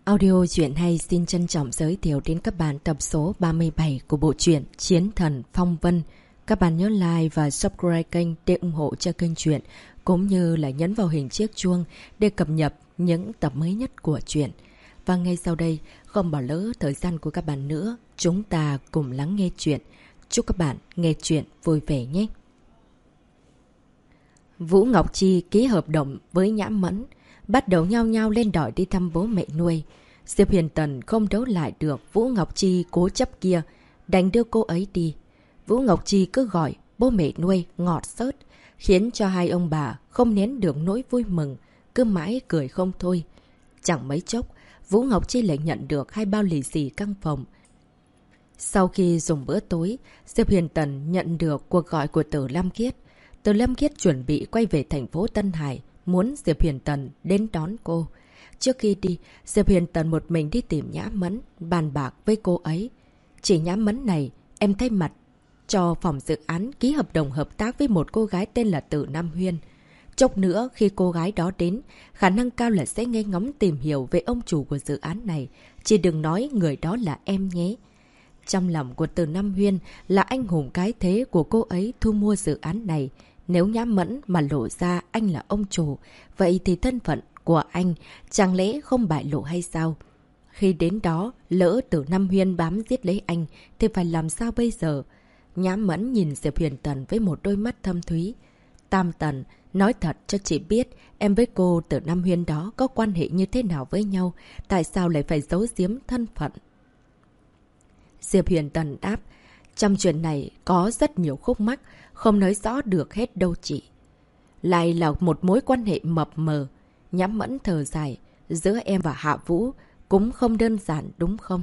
Audio truyện hay xin trân trọng giới thiệu đến các bạn tập số 37 của bộ truyện Chiến Thần Phong Vân. Các bạn nhớ like và subscribe kênh để ủng hộ cho kênh truyện, cũng như là nhấn vào hình chiếc chuông để cập nhật những tập mới nhất của truyện. Và ngay sau đây, không bỏ lỡ thời gian của các bạn nữa, chúng ta cùng lắng nghe truyện. Chúc các bạn nghe truyện vui vẻ nhé! Vũ Ngọc Chi ký hợp đồng với Nhã Mẫn, bắt đầu nhao nhao lên đòi đi thăm bố mẹ nuôi. Diệp Huyền Tần không đấu lại được Vũ Ngọc Chi cố chấp kia, đành đưa cô ấy đi. Vũ Ngọc Chi cứ gọi bố mẹ nuôi ngọt xớt, khiến cho hai ông bà không nén được nỗi vui mừng, cứ mãi cười không thôi. Chẳng mấy chốc, Vũ Ngọc Chi lại nhận được 2 bao lì xì căng phòng. Sau khi dùng bữa tối, Diệp Huyền Tần nhận được cuộc gọi của Từ Lam Kiết. Từ Lam Kiết chuẩn bị quay về thành phố Tân Hải, muốn Diệp Huyền Tần đến đón cô. Trước khi đi, Diệp Huyền Tần một mình đi tìm Nhã Mẫn, bàn bạc với cô ấy. Chỉ Nhã Mẫn này, em thay mặt cho phòng dự án ký hợp đồng hợp tác với một cô gái tên là Từ Nam Huyên. Chốc nữa khi cô gái đó đến, khả năng cao là sẽ nghe ngóng tìm hiểu về ông chủ của dự án này. Chỉ đừng nói người đó là em nhé. Trong lòng của Từ Nam Huyên là anh hùng cái thế của cô ấy thu mua dự án này. Nếu Nhã Mẫn mà lộ ra anh là ông chủ, vậy thì thân phận của anh chẳng lẽ không bại lộ hay sao? Khi đến đó, lỡ Từ Nam Huyên bám giết lấy anh, thì phải làm sao bây giờ? Nhã Mẫn nhìn Diệp Huyền Tần với một đôi mắt thâm thúy. Tam Tần, nói thật cho chị biết, em với cô Từ Nam Huyên đó có quan hệ như thế nào với nhau? Tại sao lại phải giấu giếm thân phận? Diệp Huyền Tần đáp, trong chuyện này có rất nhiều khúc mắc, không nói rõ được hết đâu chị. Lại là một mối quan hệ mập mờ. Nhã Mẫn thở dài, giữa em và Hạ Vũ cũng không đơn giản đúng không?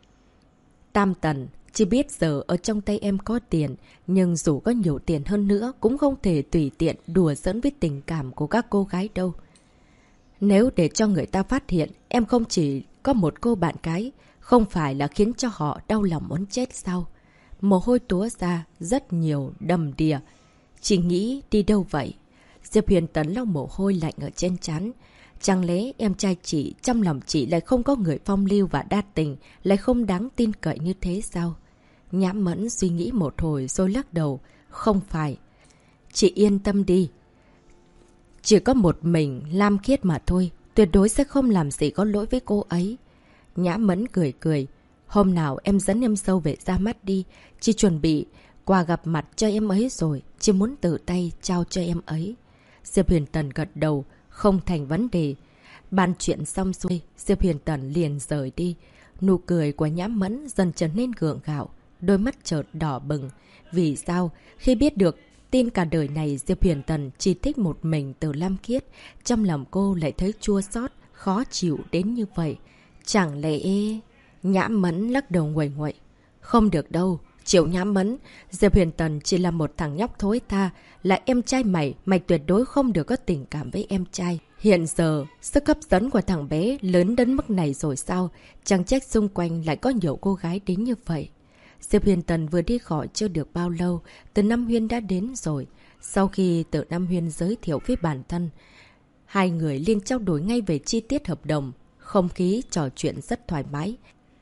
Tam Tần, chỉ biết giờ ở trong tay em có tiền, nhưng dù có nhiều tiền hơn nữa cũng không thể tùy tiện đùa giỡn với tình cảm của các cô gái đâu. Nếu để cho người ta phát hiện em không chỉ có một cô bạn gái, không phải là khiến cho họ đau lòng muốn chết sao? Mồ hôi túa ra, rất nhiều, đầm đìa. Chị nghĩ đi đâu vậy? Diệp Huyền Tần lau mồ hôi lạnh ở trên trán. Chẳng lẽ em trai chị, trong lòng chị lại không có người phong lưu và đa tình, lại không đáng tin cậy như thế sao? Nhã Mẫn suy nghĩ một hồi rồi lắc đầu. Không phải. Chị yên tâm đi. Chỉ có một mình Lam Khiết mà thôi, tuyệt đối sẽ không làm gì có lỗi với cô ấy. Nhã Mẫn cười cười. Hôm nào em dẫn em dâu về ra mắt đi. Chị chuẩn bị quà gặp mặt cho em ấy rồi. Chị muốn tự tay trao cho em ấy. Diệp Huyền Tần gật đầu. Không thành vấn đề. Bàn chuyện xong xuôi, Diệp Huyền Tần liền rời đi. Nụ cười của Nhã Mẫn dần trở nên gượng gạo. Đôi mắt chợt đỏ bừng. Vì sao? Khi biết được tin cả đời này Diệp Huyền Tần chỉ thích một mình Từ Lam Kiết, trong lòng cô lại thấy chua xót, khó chịu đến như vậy. Chẳng lẽ... Nhã Mẫn lắc đầu nguậy nguậy. Không được đâu. Triệu Nhã Mẫn, Diệp Huyền Tần chỉ là một thằng nhóc thối tha. Là em trai mày, mày tuyệt đối không được có tình cảm với em trai. Hiện giờ, sức hấp dẫn của thằng bé lớn đến mức này rồi sao? Chẳng trách xung quanh lại có nhiều cô gái đến như vậy. Diệp Huyền Tần vừa đi khỏi chưa được bao lâu, Từ Nam Huyên đã đến rồi. Sau khi Từ Nam Huyên giới thiệu với bản thân, hai người liên trao đổi ngay về chi tiết hợp đồng. Không khí trò chuyện rất thoải mái.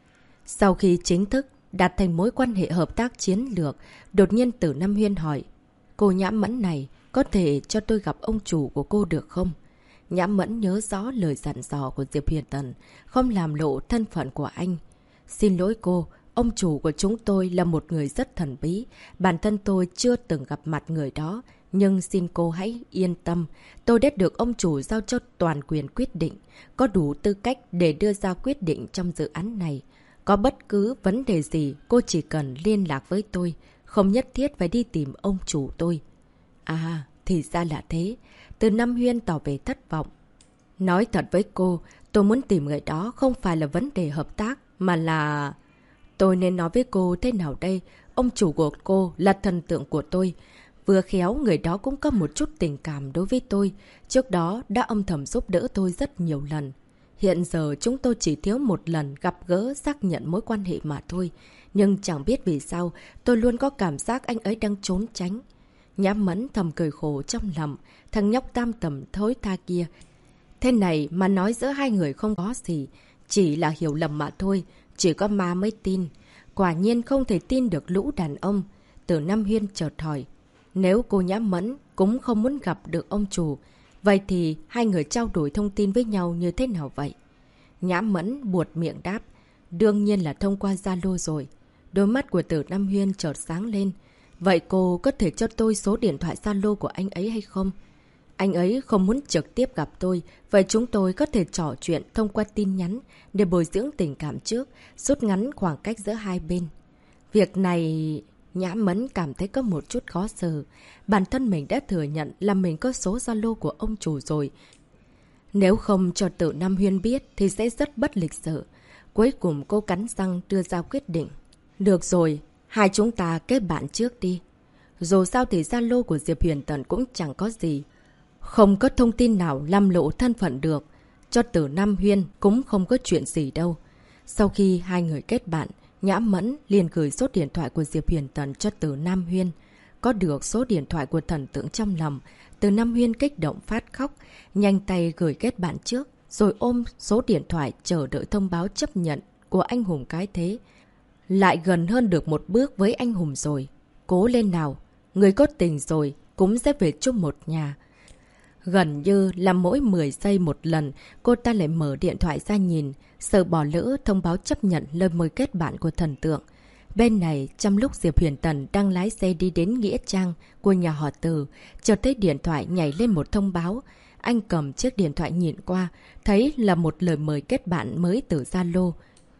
Sau khi chính thức đạt thành mối quan hệ hợp tác chiến lược, đột nhiên Từ Nam Huyên hỏi, cô Nhã Mẫn này có thể cho tôi gặp ông chủ của cô được không? Nhã Mẫn nhớ rõ lời dặn dò của Diệp Huyền Tần, không làm lộ thân phận của anh. Xin lỗi cô, ông chủ của chúng tôi là một người rất thần bí, bản thân tôi chưa từng gặp mặt người đó. Nhưng xin cô hãy yên tâm, tôi đã được ông chủ giao cho toàn quyền quyết định, có đủ tư cách để đưa ra quyết định trong dự án này. Có bất cứ vấn đề gì, cô chỉ cần liên lạc với tôi, không nhất thiết phải đi tìm ông chủ tôi. À, thì ra là thế. Từ Nam Huyên tỏ vẻ thất vọng. Nói thật với cô, tôi muốn tìm người đó không phải là vấn đề hợp tác, mà là... Tôi nên nói với cô thế nào đây? Ông chủ của cô là thần tượng của tôi. Vừa khéo người đó cũng có một chút tình cảm đối với tôi. Trước đó đã âm thầm giúp đỡ tôi rất nhiều lần. Hiện giờ chúng tôi chỉ thiếu một lần gặp gỡ xác nhận mối quan hệ mà thôi. Nhưng chẳng biết vì sao tôi luôn có cảm giác anh ấy đang trốn tránh. Nhã Mẫn thầm cười khổ trong lòng. Thằng nhóc tam tầm thối tha kia. Thế này mà nói giữa hai người không có gì. Chỉ là hiểu lầm mà thôi, chỉ có ma mới tin. Quả nhiên không thể tin được lũ đàn ông. Từ Nam Huyên chợt hỏi. Nếu cô Nhã Mẫn cũng không muốn gặp được ông chủ, vậy thì hai người trao đổi thông tin với nhau như thế nào vậy? Nhã Mẫn buột miệng đáp. Đương nhiên là thông qua Zalo rồi. Đôi mắt của Từ Nam Huyên chợt sáng lên. Vậy cô có thể cho tôi số điện thoại Zalo của anh ấy hay không? Anh ấy không muốn trực tiếp gặp tôi, vậy chúng tôi có thể trò chuyện thông qua tin nhắn để bồi dưỡng tình cảm trước, rút ngắn khoảng cách giữa hai bên. Việc này... Nhã Mẫn cảm thấy có một chút khó xử. Bản thân mình đã thừa nhận là mình có số Zalo của ông chủ rồi. Nếu không cho Từ Nam Huyên biết thì sẽ rất bất lịch sự. Cuối cùng cô cắn răng đưa ra quyết định. Được rồi, hai chúng ta kết bạn trước đi. Dù sao thì Zalo của Diệp Huyền Tần cũng chẳng có gì. Không có thông tin nào làm lộ thân phận được. Cho Từ Nam Huyên cũng không có chuyện gì đâu. Sau khi hai người kết bạn, Nhã Mẫn liền gửi số điện thoại của Diệp Huyền Tần cho Từ Nam Huyên. Có được số điện thoại của thần tượng trong lòng, Từ Nam Huyên kích động phát khóc, nhanh tay gửi kết bạn trước, rồi ôm số điện thoại chờ đợi thông báo chấp nhận của anh hùng cái thế. Lại gần hơn được một bước với anh hùng rồi. Cố lên nào, người có tình rồi cũng sẽ về chung một nhà. Gần như là mỗi 10 giây một lần, cô ta lại mở điện thoại ra nhìn, sợ bỏ lỡ thông báo chấp nhận lời mời kết bạn của thần tượng. Bên này, trong lúc Diệp Huyền Tần đang lái xe đi đến Nghĩa Trang của nhà họ Từ, chợt thấy điện thoại nhảy lên một thông báo. Anh cầm chiếc điện thoại nhìn qua, thấy là một lời mời kết bạn mới từ Zalo.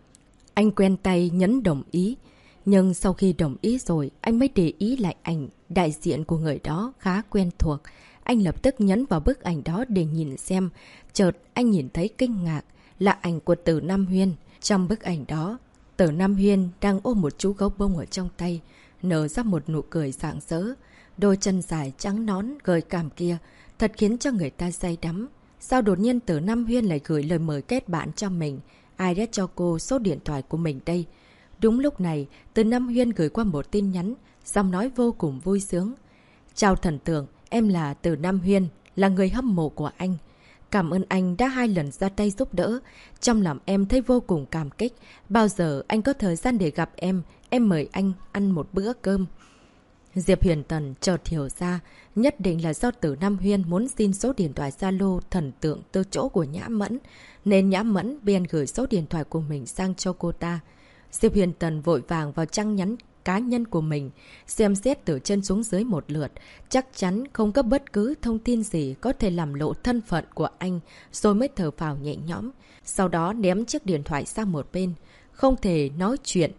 Anh quen tay nhấn đồng ý. Nhưng sau khi đồng ý rồi, anh mới để ý lại ảnh đại diện của người đó khá quen thuộc. Anh lập tức nhấn vào bức ảnh đó để nhìn xem. Chợt anh nhìn thấy kinh ngạc là ảnh của Từ Nam Huyên. Trong bức ảnh đó, Từ Nam Huyên đang ôm một chú gấu bông ở trong tay, nở ra một nụ cười rạng rỡ. Đôi chân dài trắng nón gợi cảm kia thật khiến cho người ta say đắm. Sao đột nhiên Từ Nam Huyên lại gửi lời mời kết bạn cho mình? Ai đã cho cô số điện thoại của mình đây? Đúng lúc này, Từ Nam Huyên gửi qua một tin nhắn, giọng nói vô cùng vui sướng. Chào thần tượng, em là Từ Nam Huyên, là người hâm mộ của anh. Cảm ơn anh đã 2 lần ra tay giúp đỡ. Trong lòng em thấy vô cùng cảm kích. Bao giờ anh có thời gian để gặp em mời anh ăn một bữa cơm. Diệp Huyền Tần chợt hiểu ra, nhất định là do Từ Nam Huyên muốn xin số điện thoại Zalo thần tượng từ chỗ của Nhã Mẫn, nên Nhã Mẫn bèn gửi số điện thoại của mình sang cho cô ta. Diệp Huyền Tần vội vàng vào trang nhắn cá nhân của mình, xem xét từ trên xuống dưới một lượt, chắc chắn không có bất cứ thông tin gì có thể làm lộ thân phận của anh, rồi mới thở phào nhẹ nhõm. Sau đó ném chiếc điện thoại sang một bên, không thể nói chuyện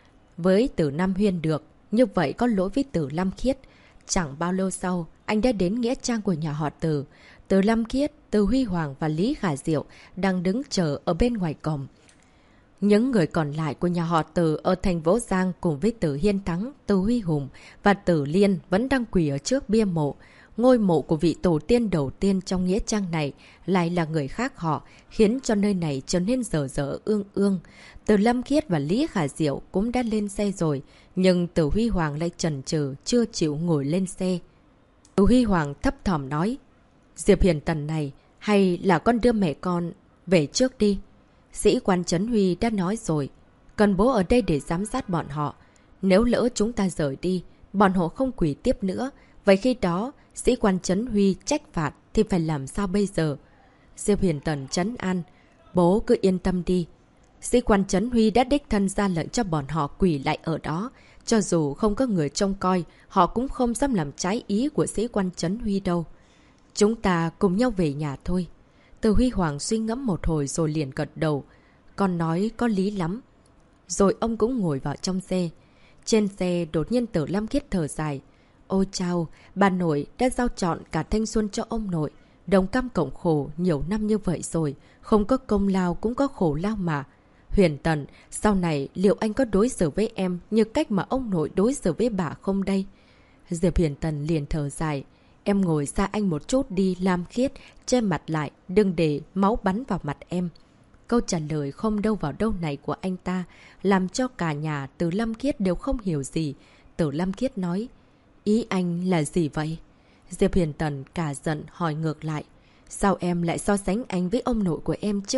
với Từ Nam Huyên được, như vậy có lỗi với Từ Lam Khiết. Chẳng bao lâu sau, anh đã đến nghĩa trang của nhà họ Từ. Từ Lam Khiết, Từ Huy Hoàng và Lý Khả Diệu đang đứng chờ ở bên ngoài cổng. Những người còn lại của nhà họ Từ ở thành phố Giang cùng với Từ Hiên Thắng, Từ Huy Hùng và Từ Liên vẫn đang quỳ ở trước bia mộ. Ngôi mộ của vị tổ tiên đầu tiên trong nghĩa trang này lại là người khác họ, khiến cho nơi này trở nên dở dở ương ương. Từ Lâm Khiết và Lý Khả Diệu cũng đã lên xe rồi, nhưng Từ Huy Hoàng lại chần chừ chưa chịu ngồi lên xe. Từ Huy Hoàng thấp thỏm nói, Diệp Hiền Tần này, hay là con đưa mẹ con về trước đi. Sĩ quan Trấn Huy đã nói rồi, cần bố ở đây để giám sát bọn họ. Nếu lỡ chúng ta rời đi, bọn họ không quỳ tiếp nữa. Vậy khi đó, sĩ quan Trấn Huy trách phạt thì phải làm sao bây giờ? Diệp Huyền Tần trấn an, bố cứ yên tâm đi. Sĩ quan Trấn Huy đã đích thân ra lệnh cho bọn họ quỳ lại ở đó. Cho dù không có người trông coi, họ cũng không dám làm trái ý của sĩ quan Trấn Huy đâu. Chúng ta cùng nhau về nhà thôi. Từ Huy Hoàng suy ngẫm một hồi rồi liền gật đầu. Con nói có lý lắm. Rồi ông cũng ngồi vào trong xe. Trên xe đột nhiên Từ Lam Khiết thở dài. Ôi chao, bà nội đã giao trọn cả thanh xuân cho ông nội. Đồng cam cộng khổ nhiều năm như vậy rồi. Không có công lao cũng có khổ lao mà. Huyền Tần, sau này liệu anh có đối xử với em như cách mà ông nội đối xử với bà không đây? Diệp Huyền Tần liền thở dài. Em ngồi xa anh một chút đi Lam Khiết, che mặt lại, đừng để máu bắn vào mặt em. Câu trả lời không đâu vào đâu này của anh ta, làm cho cả nhà Từ Lam Khiết đều không hiểu gì. Từ Lam Khiết nói, ý anh là gì vậy? Diệp Huyền Tần cả giận hỏi ngược lại. Sao em lại so sánh anh với ông nội của em chứ?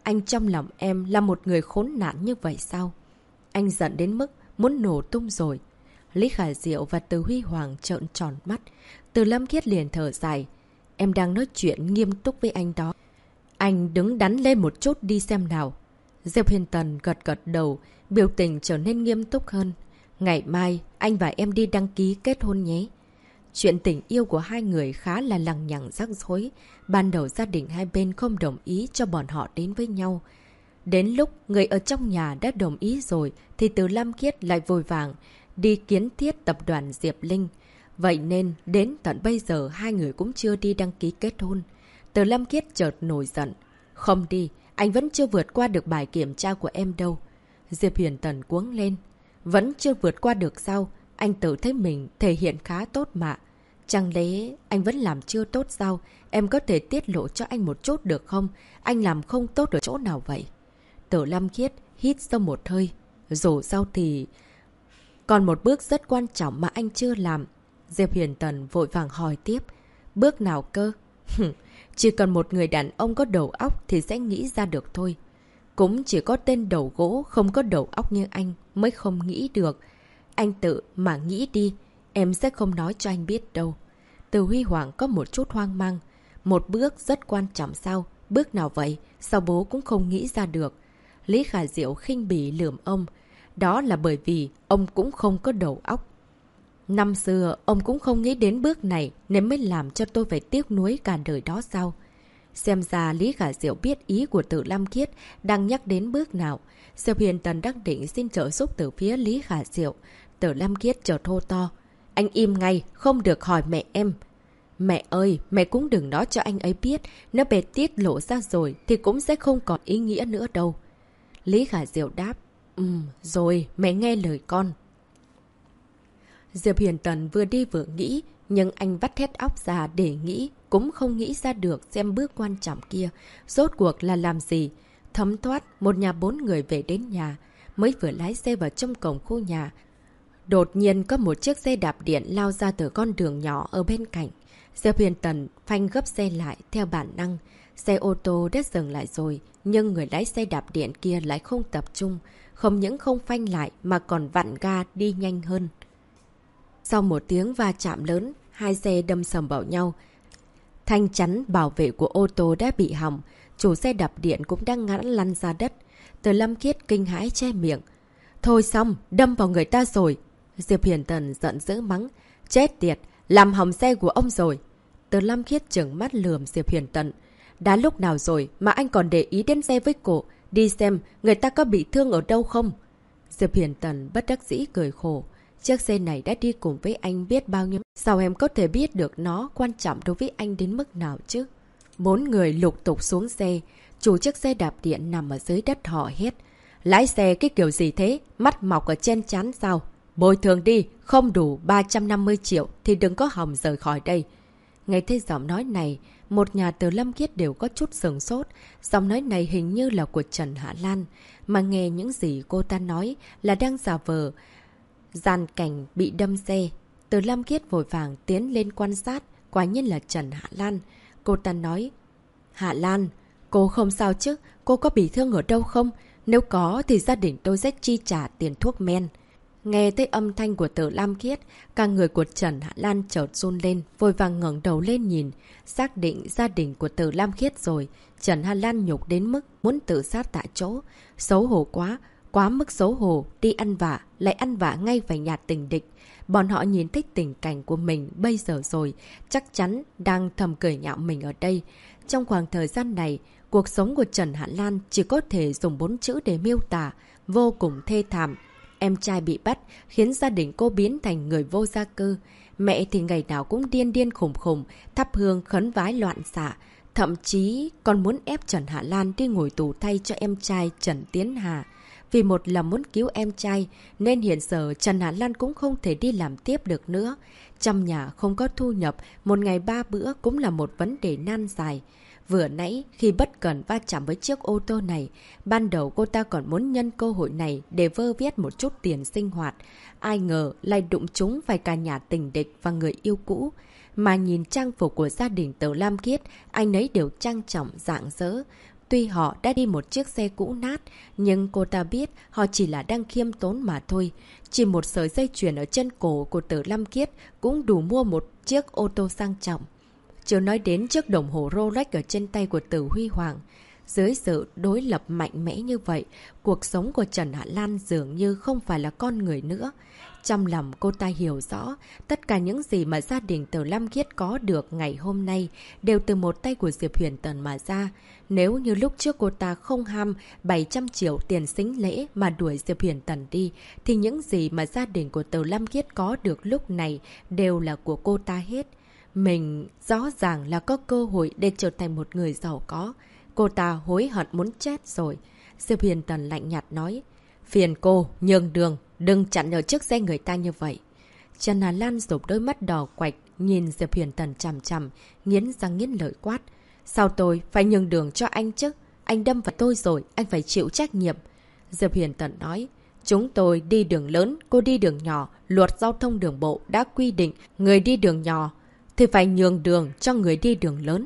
anh trong lòng em là một người khốn nạn như vậy sao? Anh giận đến mức muốn nổ tung rồi. Lý Khả Diệu và Từ Huy Hoàng trợn tròn mắt. Từ Lâm Khiết liền thở dài. Em đang nói chuyện nghiêm túc với anh đó. Anh đứng đắn lên một chút đi xem nào. Diệp Huyền Tần gật gật đầu, biểu tình trở nên nghiêm túc hơn. Ngày mai, anh và em đi đăng ký kết hôn nhé. Chuyện tình yêu của hai người khá là lằng nhằng rắc rối. Ban đầu gia đình hai bên không đồng ý cho bọn họ đến với nhau. Đến lúc người ở trong nhà đã đồng ý rồi, thì Từ Lâm Khiết lại vội vàng đi kiến thiết tập đoàn Diệp Linh. Vậy nên, đến tận bây giờ hai người cũng chưa đi đăng ký kết hôn. Từ Lâm Khiết chợt nổi giận. Không đi, anh vẫn chưa vượt qua được bài kiểm tra của em đâu. Diệp Huyền Tần cuống lên. Vẫn chưa vượt qua được sao? Anh tự thấy mình thể hiện khá tốt mà. Chẳng lẽ anh vẫn làm chưa tốt sao? Em có thể tiết lộ cho anh một chút được không? Anh làm không tốt ở chỗ nào vậy? Từ Lâm Khiết hít sâu một hơi. Dù sao thì còn một bước rất quan trọng mà anh chưa làm. Diệp Huyền Tần vội vàng hỏi tiếp. Bước nào cơ? Chỉ cần một người đàn ông có đầu óc thì sẽ nghĩ ra được thôi. Cũng chỉ có tên đầu gỗ không có đầu óc như anh mới không nghĩ được. Anh tự mà nghĩ đi, em sẽ không nói cho anh biết đâu. Từ Huy Hoàng có một chút hoang mang. Một bước rất quan trọng sao? Bước nào vậy? Sao bố cũng không nghĩ ra được? Lý Khả Diệu khinh bỉ lườm ông. Đó là bởi vì ông cũng không có đầu óc. Năm xưa, ông cũng không nghĩ đến bước này nên mới làm cho tôi phải tiếc nuối cả đời đó sao? Xem ra Lý Khả Diệu biết ý của Từ Lâm Khiết đang nhắc đến bước nào. Diệp Huyền Tần đang định xin trợ giúp từ phía Lý Khả Diệu. Từ Lâm Khiết chợt hô to. Anh im ngay, không được hỏi mẹ em. Mẹ ơi, mẹ cũng đừng nói cho anh ấy biết. Nếu bé tiết lộ ra rồi thì cũng sẽ không còn ý nghĩa nữa đâu. Lý Khả Diệu đáp. Rồi, mẹ nghe lời con. Diệp Huyền Tần vừa đi vừa nghĩ, nhưng anh vắt hết óc ra để nghĩ, cũng không nghĩ ra được xem bước quan trọng kia. Rốt cuộc là làm gì? Thấm thoát, một nhà 4 người về đến nhà, mới vừa lái xe vào trong cổng khu nhà. Đột nhiên có một chiếc xe đạp điện lao ra từ con đường nhỏ ở bên cạnh. Diệp Huyền Tần phanh gấp xe lại theo bản năng. Xe ô tô đã dừng lại rồi, nhưng người lái xe đạp điện kia lại không tập trung. Không những không phanh lại mà còn vặn ga đi nhanh hơn. Sau một tiếng va chạm lớn, hai xe đâm sầm vào nhau. Thanh chắn bảo vệ của ô tô đã bị hỏng. Chủ xe đạp điện cũng đang ngã lăn ra đất. Từ Lâm Khiết kinh hãi che miệng. Thôi xong, đâm vào người ta rồi. Diệp Huyền Tần giận dữ mắng. Chết tiệt, làm hỏng xe của ông rồi. Từ Lâm Khiết trừng mắt lườm Diệp Huyền Tần. Đã lúc nào rồi mà anh còn để ý đến xe với cô? Đi xem người ta có bị thương ở đâu không? Diệp Huyền Tần bất đắc dĩ cười khổ. Chiếc xe này đã đi cùng với anh biết bao nhiêu. Sao em có thể biết được nó quan trọng đối với anh đến mức nào chứ? 4 người lục tục xuống xe. Chủ chiếc xe đạp điện nằm ở dưới đất họ hét. Lái xe cái kiểu gì thế? Mắt mọc ở trên trán sao? Bồi thường đi, không đủ 350 triệu thì đừng có hòng rời khỏi đây. Nghe thấy giọng nói này, một nhà Từ Lâm Khiết đều có chút sửng sốt. Giọng nói này hình như là của Trần Hạ Lan. Mà nghe những gì cô ta nói là đang giả vờ gian cảnh bị đâm xe. Từ Lâm Khiết vội vàng tiến lên quan sát. Quả nhiên là Trần Hạ Lan. Cô ta nói. Hạ Lan, cô không sao chứ? Cô có bị thương ở đâu không? Nếu có thì gia đình tôi sẽ chi trả tiền thuốc men. Nghe thấy âm thanh của Từ Lâm Khiết, cả người của Trần Hạ Lan chợt run lên, vội vàng ngẩng đầu lên nhìn. Xác định gia đình của Từ Lâm Khiết rồi. Trần Hạ Lan nhục đến mức muốn tự sát tại chỗ. Xấu hổ quá, quá mức xấu hổ, đi ăn vạ, lại ăn vạ ngay vào nhà tình địch. Bọn họ nhìn thấy tình cảnh của mình bây giờ rồi, chắc chắn đang thầm cười nhạo mình ở đây. Trong khoảng thời gian này, cuộc sống của Trần Hạ Lan chỉ có thể dùng 4 chữ để miêu tả, vô cùng thê thảm. Em trai bị bắt, khiến gia đình cô biến thành người vô gia cư. Mẹ thì ngày nào cũng điên điên khùng khùng, thắp hương khấn vái loạn xạ. Thậm chí còn muốn ép Trần Hạ Lan đi ngồi tù thay cho em trai Trần Tiến Hà. Vì một lòng muốn cứu em trai, nên hiện giờ Trần Hạ Lan cũng không thể đi làm tiếp được nữa. Trong nhà không có thu nhập, một ngày 3 bữa cũng là một vấn đề nan giải. Vừa nãy, khi bất cẩn va chạm với chiếc ô tô này, ban đầu cô ta còn muốn nhân cơ hội này để vơ vét một chút tiền sinh hoạt. Ai ngờ lại đụng trúng phải cả nhà tình địch và người yêu cũ. Mà nhìn trang phục của gia đình Từ Lâm Khiết, anh ấy đều trang trọng, rạng rỡ. Tuy họ đã đi một chiếc xe cũ nát, nhưng cô ta biết họ chỉ là đang khiêm tốn mà thôi. Chỉ một sợi dây chuyền ở chân cổ của Tử Lam Kiết cũng đủ mua một chiếc ô tô sang trọng. Chưa nói đến chiếc đồng hồ Rolex ở trên tay của Tử Huy Hoàng. Dưới sự đối lập mạnh mẽ như vậy, cuộc sống của Trần Hạ Lan dường như không phải là con người nữa. Trong lòng cô ta hiểu rõ, tất cả những gì mà gia đình Tử Lam Kiết có được ngày hôm nay đều từ một tay của Diệp Huyền Tần mà ra. Nếu như lúc trước cô ta không ham 700 triệu tiền sính lễ mà đuổi Diệp Huyền Tần đi, thì những gì mà gia đình của Tử Lam Kiết có được lúc này đều là của cô ta hết. Mình rõ ràng là có cơ hội để trở thành một người giàu có. Cô ta hối hận muốn chết rồi. Diệp Huyền Tần lạnh nhạt nói. Phiền cô, nhường đường, đừng chặn ở trước xe người ta như vậy. Trần Hà Lan rụp đôi mắt đỏ quạch, nhìn Diệp Huyền Tần chằm chằm, nghiến răng nghiến lợi quát. Sao tôi phải nhường đường cho anh chứ? Anh đâm vào tôi rồi, anh phải chịu trách nhiệm. Diệp Huyền Tần nói. Chúng tôi đi đường lớn, cô đi đường nhỏ. Luật giao thông đường bộ đã quy định người đi đường nhỏ thì phải nhường đường cho người đi đường lớn.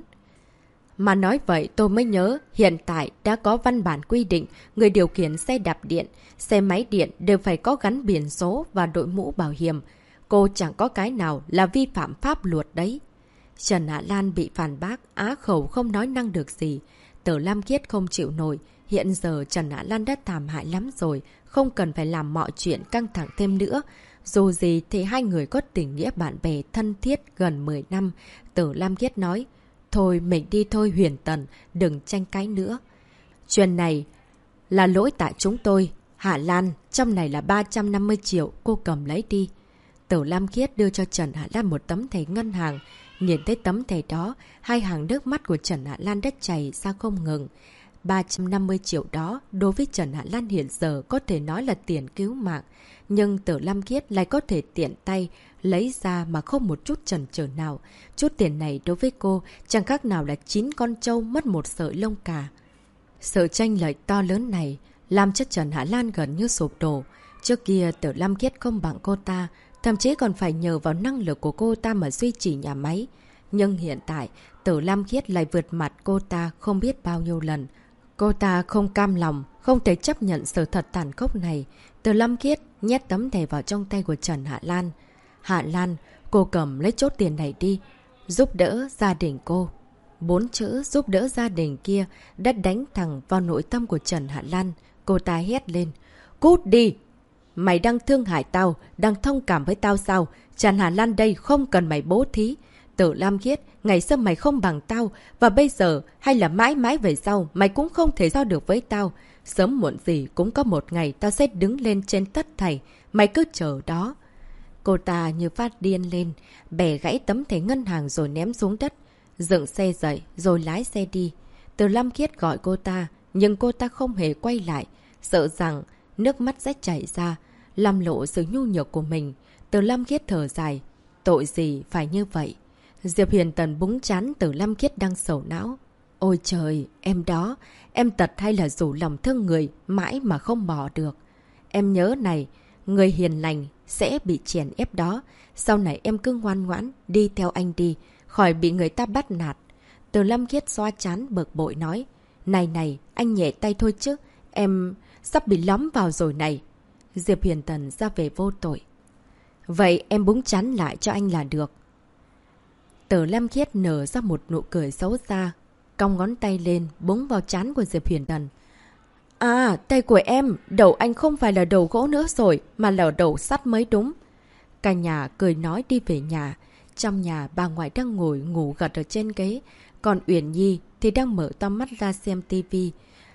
Mà nói vậy tôi mới nhớ, hiện tại đã có văn bản quy định người điều khiển xe đạp điện, xe máy điện đều phải có gắn biển số và đội mũ bảo hiểm. Cô chẳng có cái nào là vi phạm pháp luật đấy. Trần Hạ Lan bị phản bác, á khẩu không nói năng được gì. Tử Lam Kiết không chịu nổi. Hiện giờ Trần Hạ Lan đã thảm hại lắm rồi, không cần phải làm mọi chuyện căng thẳng thêm nữa. Dù gì thì hai người có tình nghĩa bạn bè thân thiết gần 10 năm. Tử Lam Kiết nói. Thôi mình đi thôi Huyền Tần, đừng tranh cãi nữa. Chuyện này là lỗi tại chúng tôi. Hạ Lan, trong này là 350 triệu, cô cầm lấy đi. Tử Lam Kiết đưa cho Trần Hạ Lan một tấm thẻ ngân hàng. Nhìn thấy tấm thẻ đó, hai hàng nước mắt của Trần Hạ Lan đã chảy ra không ngừng. 350 triệu đó, đối với Trần Hạ Lan hiện giờ có thể nói là tiền cứu mạng. Nhưng Tử Lam Kiết lại có thể tiện tay lấy ra mà không một chút chần chừ nào. Chút tiền này đối với cô chẳng khác nào là 9 con trâu mất một sợi lông cả. Sự tranh lệch to lớn này làm cho Trần Hạ Lan gần như sụp đổ. Trước kia Tử Lam Kiết không bằng cô ta, thậm chí còn phải nhờ vào năng lực của cô ta mà duy trì nhà máy. Nhưng hiện tại Tử Lam Kiết lại vượt mặt cô ta không biết bao nhiêu lần. Cô ta không cam lòng, không thể chấp nhận sự thật tàn khốc này. Tử Lam Kiết nhét tấm thẻ vào trong tay của Trần Hạ Lan. Hạ Lan, cô cầm lấy chốt tiền này đi, giúp đỡ gia đình cô. 4 chữ giúp đỡ gia đình kia đã đánh thẳng vào nội tâm của Trần Hạ Lan. Cô ta hét lên. Cút đi! Mày đang thương hại tao, đang thông cảm với tao sao? Trần Hạ Lan đây không cần mày bố thí. Tử Lam Kiết, ngày xưa mày không bằng tao, và bây giờ hay là mãi mãi về sau mày cũng không thể so được với tao. Sớm muộn gì cũng có một ngày tao sẽ đứng lên trên tất thảy, mày cứ chờ đó. Cô ta như phát điên lên, bẻ gãy tấm thẻ ngân hàng rồi ném xuống đất, dựng xe dậy rồi lái xe đi. Tử Lam Kiết gọi cô ta, nhưng cô ta không hề quay lại, sợ rằng nước mắt sẽ chảy ra, làm lộ sự nhu nhược của mình. Tử Lam Kiết thở dài, tội gì phải như vậy. Diệp Huyền Tần búng trán Tử Lam Kiết đang sầu não. Ôi trời, em đó, em tật hay là rủ lòng thương người mãi mà không bỏ được. Em nhớ này, người hiền lành sẽ bị chèn ép đó. Sau này em cứ ngoan ngoãn, đi theo anh đi, khỏi bị người ta bắt nạt. Tử Lam Kiết xoa trán bực bội nói. Này này, anh nhẹ tay thôi chứ, em sắp bị lóm vào rồi này. Diệp Huyền Tần ra về vô tội. Vậy em búng trán lại cho anh là được. Tử Lam Kiết nở ra một nụ cười xấu xa, cong ngón tay lên, búng vào trán của Diệp Huyền Tần. À, tay của em, đầu anh không phải là đầu gỗ nữa rồi, mà là đầu sắt mới đúng. Cả nhà cười nói đi về nhà. Trong nhà, bà ngoại đang ngồi ngủ gật ở trên ghế, còn Uyển Nhi thì đang mở to mắt ra xem tivi.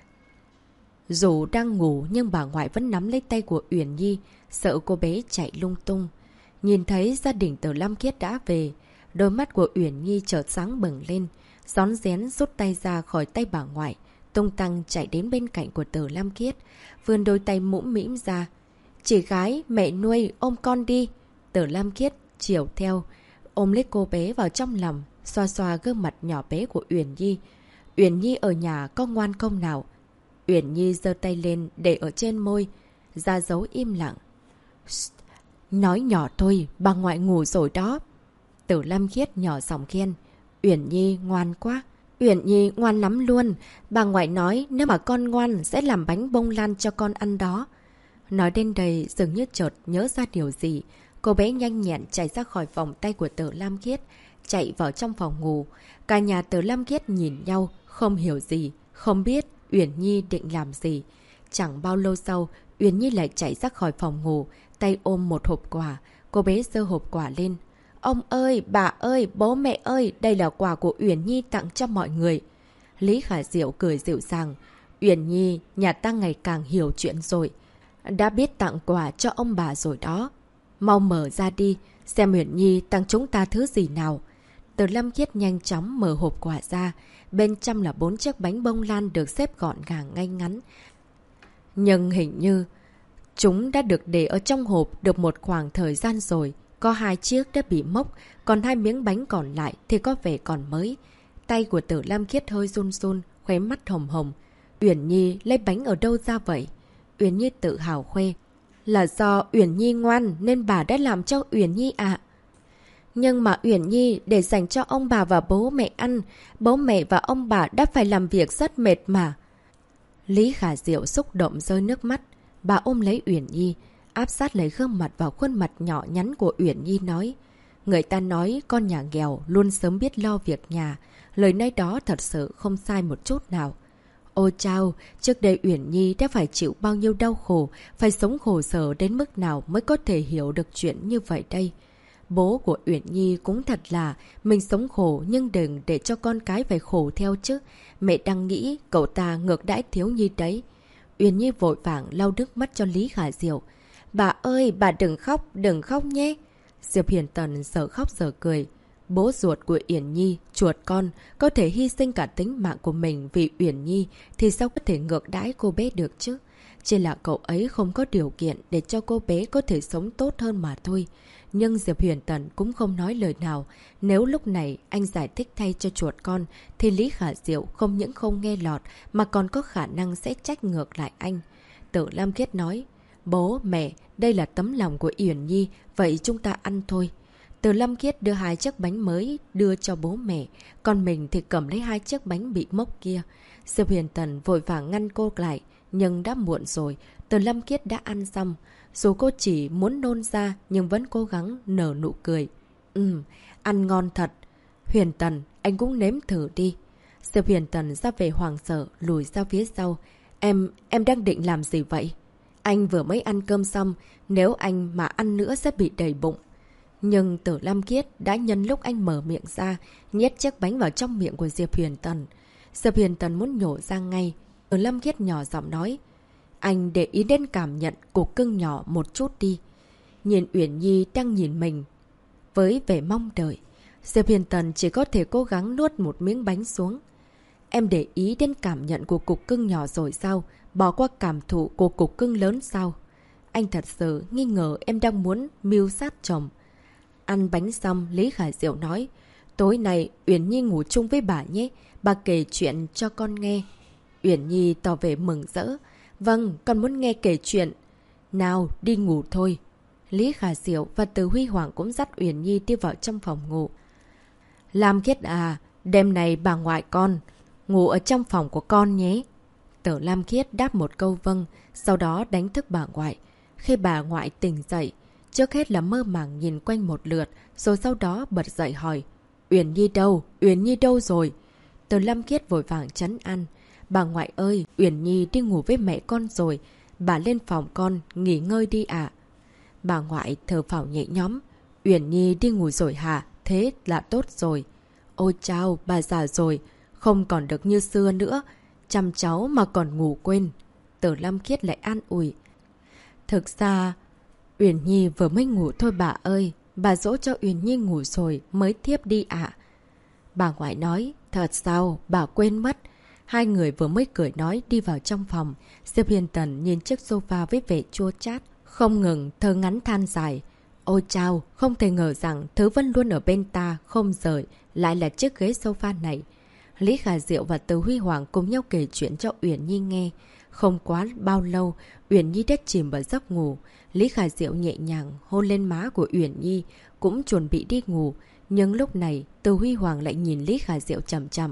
Dù đang ngủ nhưng bà ngoại vẫn nắm lấy tay của Uyển Nhi, sợ cô bé chạy lung tung. Nhìn thấy gia đình Tử Lam Kiết đã về, đôi mắt của Uyển Nhi chợt sáng bừng lên, rón rén rút tay ra khỏi tay bà ngoại, tung tăng chạy đến bên cạnh của Tử Lam Kiết, vươn đôi tay mũm mĩm ra. Chị gái, mẹ nuôi, ôm con đi. Tử Lam Kiết chiều theo, ôm lấy cô bé vào trong lòng, xoa xoa gương mặt nhỏ bé của Uyển Nhi. Uyển Nhi ở nhà có ngoan không nào? Uyển Nhi giơ tay lên để ở trên môi, ra dấu im lặng. Nói nhỏ thôi, bà ngoại ngủ rồi đó. Tử Lam Kiết nhỏ giọng khen. Uyển Nhi ngoan quá. Uyển Nhi ngoan lắm luôn. Bà ngoại nói nếu mà con ngoan sẽ làm bánh bông lan cho con ăn đó. Nói đến đây dường như chợt nhớ ra điều gì. Cô bé nhanh nhẹn chạy ra khỏi vòng tay của Tử Lam Khiết, chạy vào trong phòng ngủ. Cả nhà Tử Lam Khiết nhìn nhau, không hiểu gì, không biết Uyển Nhi định làm gì. Chẳng bao lâu sau, Uyển Nhi lại chạy ra khỏi phòng ngủ, tay ôm một hộp quà. Cô bé giơ hộp quà lên. Ông ơi, bà ơi, bố mẹ ơi, đây là quà của Uyển Nhi tặng cho mọi người. Lý Khả Diệu cười dịu dàng. Uyển Nhi, nhà ta ngày càng hiểu chuyện rồi. Đã biết tặng quà cho ông bà rồi đó. Mau mở ra đi, xem Uyển Nhi tặng chúng ta thứ gì nào. Tử Lam Khiết nhanh chóng mở hộp quà ra. Bên trong là 4 chiếc bánh bông lan được xếp gọn gàng ngay ngắn. Nhưng hình như chúng đã được để ở trong hộp được một khoảng thời gian rồi. Có 2 chiếc đã bị mốc, còn 2 miếng bánh còn lại thì có vẻ còn mới. Tay của Tử Lam Khiết hơi run run, khóe mắt hồng hồng. Uyển Nhi lấy bánh ở đâu ra vậy? Uyển Nhi tự hào khoe. Là do Uyển Nhi ngoan nên bà đã làm cho Uyển Nhi ạ. Nhưng mà Uyển Nhi để dành cho ông bà và bố mẹ ăn. Bố mẹ và ông bà đã phải làm việc rất mệt mà. Lý Khả Diệu xúc động rơi nước mắt. Bà ôm lấy Uyển Nhi, áp sát lấy gương mặt vào khuôn mặt nhỏ nhắn của Uyển Nhi nói. Người ta nói con nhà nghèo luôn sớm biết lo việc nhà. Lời nói đó thật sự không sai một chút nào. Ôi chao, trước đây Uyển Nhi đã phải chịu bao nhiêu đau khổ, phải sống khổ sở đến mức nào mới có thể hiểu được chuyện như vậy đây. Bố của Uyển Nhi cũng thật là, mình sống khổ nhưng đừng để cho con cái phải khổ theo chứ. Mẹ đang nghĩ cậu ta ngược đãi Thiếu Nhi đấy. Uyển Nhi vội vàng lau nước mắt cho Lý Khả Diệu. Bà ơi, bà đừng khóc nhé. Diệp Hiền Tần giờ khóc giờ cười. Bố ruột của Uyển Nhi, chuột con, có thể hy sinh cả tính mạng của mình vì Uyển Nhi thì sao có thể ngược đãi cô bé được chứ? Chỉ là cậu ấy không có điều kiện để cho cô bé có thể sống tốt hơn mà thôi. Nhưng Diệp Huyền Tần cũng không nói lời nào. Nếu lúc này anh giải thích thay cho chuột con thì Lý Khả Diệu không những không nghe lọt mà còn có khả năng sẽ trách ngược lại anh. Tử Lam Khiết nói, bố, mẹ, đây là tấm lòng của Uyển Nhi, vậy chúng ta ăn thôi. Tử Lam Khiết đưa 2 chiếc bánh mới đưa cho bố mẹ, còn mình thì cầm lấy 2 chiếc bánh bị mốc kia. Diệp Huyền Tần vội vàng ngăn cô lại, nhưng đã muộn rồi, Tử Lam Khiết đã ăn xong. Dù cô chỉ muốn nôn ra nhưng vẫn cố gắng nở nụ cười. Ăn ngon thật. Huyền Tần, anh cũng nếm thử đi. Diệp Huyền Tần ra về hoảng sợ, lùi ra phía sau. Em đang định làm gì vậy? Anh vừa mới ăn cơm xong, nếu anh mà ăn nữa sẽ bị đầy bụng. Nhưng Tử Lam Khiết đã nhân lúc anh mở miệng ra, nhét chiếc bánh vào trong miệng của Diệp Huyền Tần. Diệp Huyền Tần muốn nhổ ra ngay. Tử Lam Khiết nhỏ giọng nói, anh để ý đến cảm nhận cục cưng nhỏ một chút đi. Nhìn Uyển Nhi đang nhìn mình với vẻ mong đợi, Diệp Huyền Tần chỉ có thể cố gắng nuốt một miếng bánh xuống. Em để ý đến cảm nhận của cục cưng nhỏ rồi sao? Bỏ qua cảm thụ của cục cưng lớn sao? Anh thật sự nghi ngờ em đang muốn mưu sát chồng. Ăn bánh xong, Lý Khả Diệu nói, tối nay Uyển Nhi ngủ chung với bà nhé, bà kể chuyện cho con nghe. Uyển Nhi tỏ vẻ mừng rỡ. Vâng, con muốn nghe kể chuyện. Nào, đi ngủ thôi. Lý Khả Diệu và Từ Huy Hoàng cũng dắt Uyển Nhi đi vào trong phòng ngủ. Lam Khiết à, đêm này bà ngoại con ngủ ở trong phòng của con nhé. Tử Lam Khiết đáp một câu vâng, sau đó đánh thức bà ngoại. Khi bà ngoại tỉnh dậy, trước hết là mơ màng nhìn quanh một lượt, rồi sau đó bật dậy hỏi, Uyển Nhi đâu? Uyển Nhi đâu rồi? Tử Lam Khiết vội vàng trấn an. Bà ngoại ơi, Uyển Nhi đi ngủ với mẹ con rồi. Bà lên phòng con, nghỉ ngơi đi ạ. Bà ngoại thở phào nhẹ nhõm. Uyển Nhi đi ngủ rồi hả? Thế là tốt rồi. Ôi chao, bà già rồi. Không còn được như xưa nữa. Chăm cháu mà còn ngủ quên. Tử Lam Khiết lại an ủi. Thực ra, Uyển Nhi vừa mới ngủ thôi bà ơi. Bà dỗ cho Uyển Nhi ngủ rồi mới thiếp đi ạ. Bà ngoại nói, thật sao, bà quên mất. Hai người vừa mới cười nói đi vào trong phòng. Diệp Hiền Tần nhìn chiếc sofa với vẻ chua chát, không ngừng thơ ngắn than dài. Ôi chao, không thể ngờ rằng thứ vẫn luôn ở bên ta, không rời, lại là chiếc ghế sofa này. Lý Khả Diệu và Từ Huy Hoàng cùng nhau kể chuyện cho Uyển Nhi nghe. Không quá bao lâu, Uyển Nhi đã chìm vào giấc ngủ. Lý Khả Diệu nhẹ nhàng hôn lên má của Uyển Nhi, cũng chuẩn bị đi ngủ. Nhưng lúc này, Từ Huy Hoàng lại nhìn Lý Khả Diệu chằm chằm.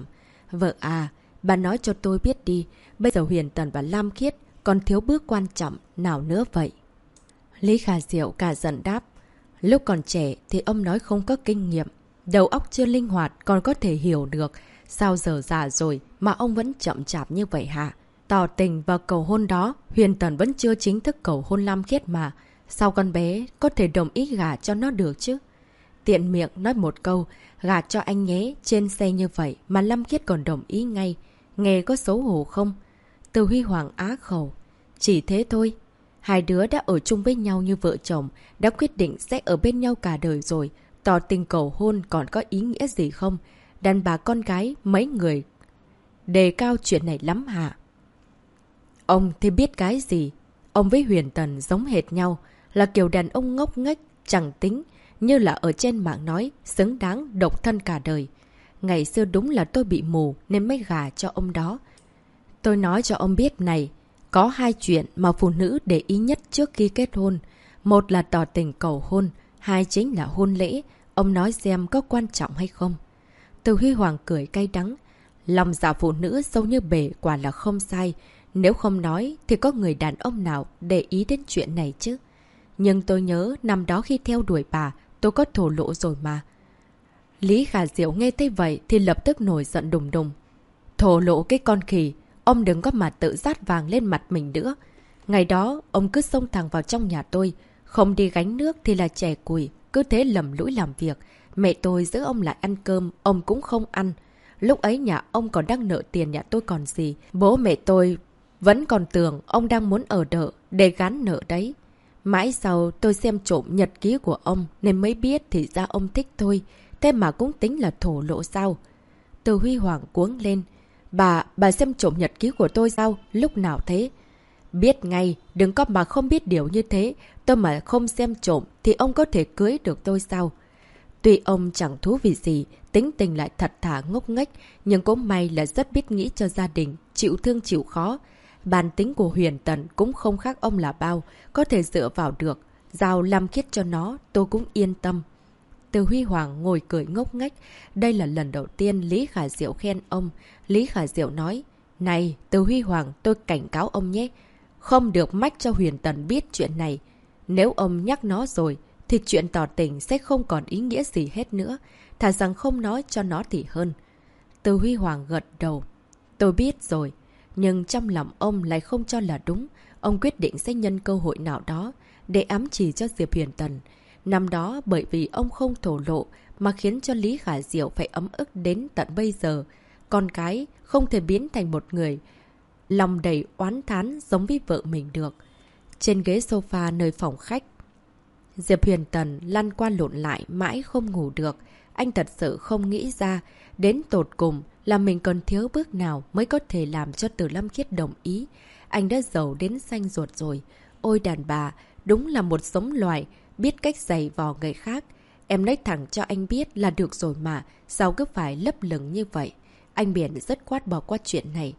Vợ à, bà nói cho tôi biết đi, bây giờ Huyền Tần và Lam Khiết còn thiếu bước quan trọng nào nữa vậy? Lý Khả Diệu cả giận đáp. Lúc còn trẻ thì ông nói không có kinh nghiệm, đầu óc chưa linh hoạt còn có thể hiểu được. Sao giờ già rồi mà ông vẫn chậm chạp như vậy hả? Tỏ tình vào cầu hôn đó, Huyền Tần vẫn chưa chính thức cầu hôn Lam Khiết mà. Sao con bé có thể đồng ý gả cho nó được chứ? Tiện miệng nói một câu, gả cho anh nhé, trên xe như vậy mà Lam Khiết còn đồng ý ngay. Nghe có xấu hổ không? Từ Huy Hoàng á khẩu. Chỉ thế thôi. Hai đứa đã ở chung với nhau như vợ chồng, đã quyết định sẽ ở bên nhau cả đời rồi. Tỏ tình cầu hôn còn có ý nghĩa gì không? Đàn bà con gái, mấy người đề cao chuyện này lắm hả? Ông thì biết cái gì? Ông với Huyền Tần giống hệt nhau, là kiểu đàn ông ngốc nghếch, chẳng tính, như là ở trên mạng nói, xứng đáng độc thân cả đời. Ngày xưa đúng là tôi bị mù nên mới gả cho ông đó. Tôi nói cho ông biết này, có hai chuyện mà phụ nữ để ý nhất trước khi kết hôn. Một là tỏ tình cầu hôn, hai chính là hôn lễ. Ông nói xem có quan trọng hay không? Từ Huy Hoàng cười cay đắng. Lòng dạ phụ nữ sâu như bể quả là không sai. Nếu không nói thì có người đàn ông nào để ý đến chuyện này chứ? Nhưng tôi nhớ năm đó khi theo đuổi bà, tôi có thổ lộ rồi mà. Lý Khả Diệu nghe thấy vậy thì lập tức nổi giận đùng đùng. Thổ lộ cái con khỉ, ông đừng có mà tự dát vàng lên mặt mình nữa. Ngày đó, ông cứ xông thẳng vào trong nhà tôi. Không đi gánh nước thì là chè củi, cứ thế lầm lũi làm việc. Mẹ tôi giữ ông lại ăn cơm, ông cũng không ăn. Lúc ấy nhà ông còn đang nợ tiền nhà tôi còn gì. Bố mẹ tôi vẫn còn tưởng ông đang muốn ở đợ để gán nợ đấy. Mãi sau tôi xem trộm nhật ký của ông nên mới biết thì ra ông thích tôi. Thế mà cũng tính là thổ lộ sao? Từ Huy Hoàng cuống lên. Bà xem trộm nhật ký của tôi sao? Lúc nào thế? Biết ngay, đừng có mà không biết điều như thế. Tôi mà không xem trộm thì ông có thể cưới được tôi sao? Tuy ông chẳng thú vị gì, tính tình lại thật thà ngốc nghếch, nhưng cũng may là rất biết nghĩ cho gia đình, chịu thương chịu khó. Bản tính của Huyền Tần cũng không khác ông là bao, có thể dựa vào được. Giao Lam Khiết cho nó, tôi cũng yên tâm. Từ Huy Hoàng ngồi cười ngốc nghếch. Đây là lần đầu tiên Lý Khả Diệu khen ông. Lý Khả Diệu nói, này, Từ Huy Hoàng, tôi cảnh cáo ông nhé. Không được mách cho Huyền Tần biết chuyện này. Nếu ông nhắc nó rồi, thì chuyện tỏ tình sẽ không còn ý nghĩa gì hết nữa. Thà rằng không nói cho nó thì hơn. Từ Huy Hoàng gật đầu. Tôi biết rồi. Nhưng trong lòng ông lại không cho là đúng. Ông quyết định sẽ nhân cơ hội nào đó để ám chỉ cho Diệp Huyền Tần. Năm đó bởi vì ông không thổ lộ mà khiến cho Lý Khả Diệu phải ấm ức đến tận bây giờ. Con cái không thể biến thành một người lòng đầy oán thán giống với vợ mình được. Trên ghế sofa nơi phòng khách, Diệp Huyền Tần lăn qua lộn lại mãi không ngủ được. Anh thật sự không nghĩ ra đến tột cùng là mình còn thiếu bước nào mới có thể làm cho Từ Lam Khiết đồng ý. Anh đã giàu đến xanh ruột rồi. Ôi đàn bà, đúng là một giống loài biết cách giày vò người khác. Em nói thẳng cho anh biết là được rồi mà, sao cứ phải lấp lửng như vậy? Anh Biển rất quát bỏ qua chuyện này.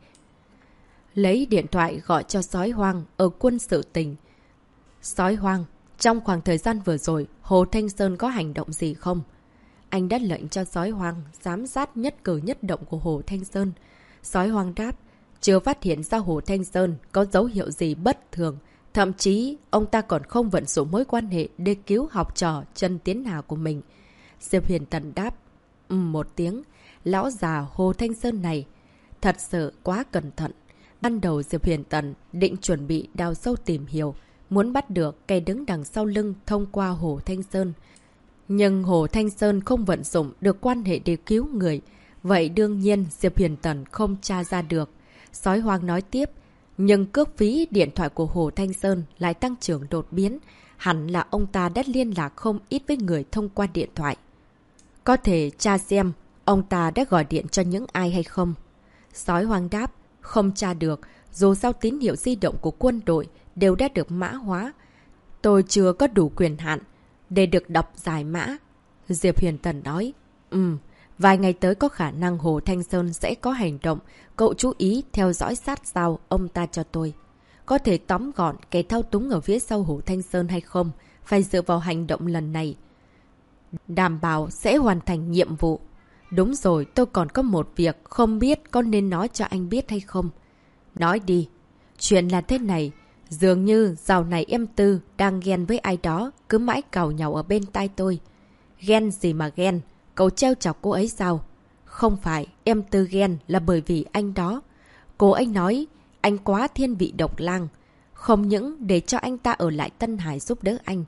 Lấy điện thoại gọi cho Sói Hoang ở Quân Sự Tỉnh. Sói Hoang, trong khoảng thời gian vừa rồi, Hồ Thanh Sơn có hành động gì không? Anh đã lệnh cho Sói Hoang giám sát nhất cử nhất động của Hồ Thanh Sơn. Sói Hoang đáp, chưa phát hiện ra Hồ Thanh Sơn có dấu hiệu gì bất thường. Thậm chí, ông ta còn không vận dụng mối quan hệ để cứu học trò Trần Tiến Hà của mình. Diệp Huyền Tần đáp, một tiếng. Lão già Hồ Thanh Sơn này thật sự quá cẩn thận. Ban đầu Diệp Huyền Tần định chuẩn bị đào sâu tìm hiểu, muốn bắt được kẻ đứng đằng sau lưng thông qua Hồ Thanh Sơn. Nhưng Hồ Thanh Sơn không vận dụng được quan hệ để cứu người. Vậy đương nhiên Diệp Huyền Tần không tra ra được. Sói Hoang nói tiếp, nhưng cước phí điện thoại của Hồ Thanh Sơn lại tăng trưởng đột biến. Hẳn là ông ta đã liên lạc không ít với người thông qua điện thoại. Có thể tra xem ông ta đã gọi điện cho những ai hay không? Sói Hoang đáp, không tra được, dù sao tín hiệu di động của quân đội đều đã được mã hóa. Tôi chưa có đủ quyền hạn để được đọc giải mã. Diệp Huyền Tần nói, vài ngày tới có khả năng Hồ Thanh Sơn sẽ có hành động. Cậu chú ý theo dõi sát sao ông ta cho tôi. Có thể tóm gọn kẻ thao túng ở phía sau Hồ Thanh Sơn hay không, phải dựa vào hành động lần này. Đảm bảo sẽ hoàn thành nhiệm vụ. Đúng rồi, tôi còn có một việc không biết có nên nói cho anh biết hay không. Nói đi. Chuyện là thế này. Dường như dạo này em Tư đang ghen với ai đó, cứ mãi càu nhàu ở bên tai tôi. Ghen gì mà ghen? Cậu trêu chọc cô ấy sao? Không phải, em Tư ghen là bởi vì anh đó. Cô ấy nói, anh quá thiên vị độc lang. Không những để cho anh ta ở lại Tân Hải giúp đỡ anh,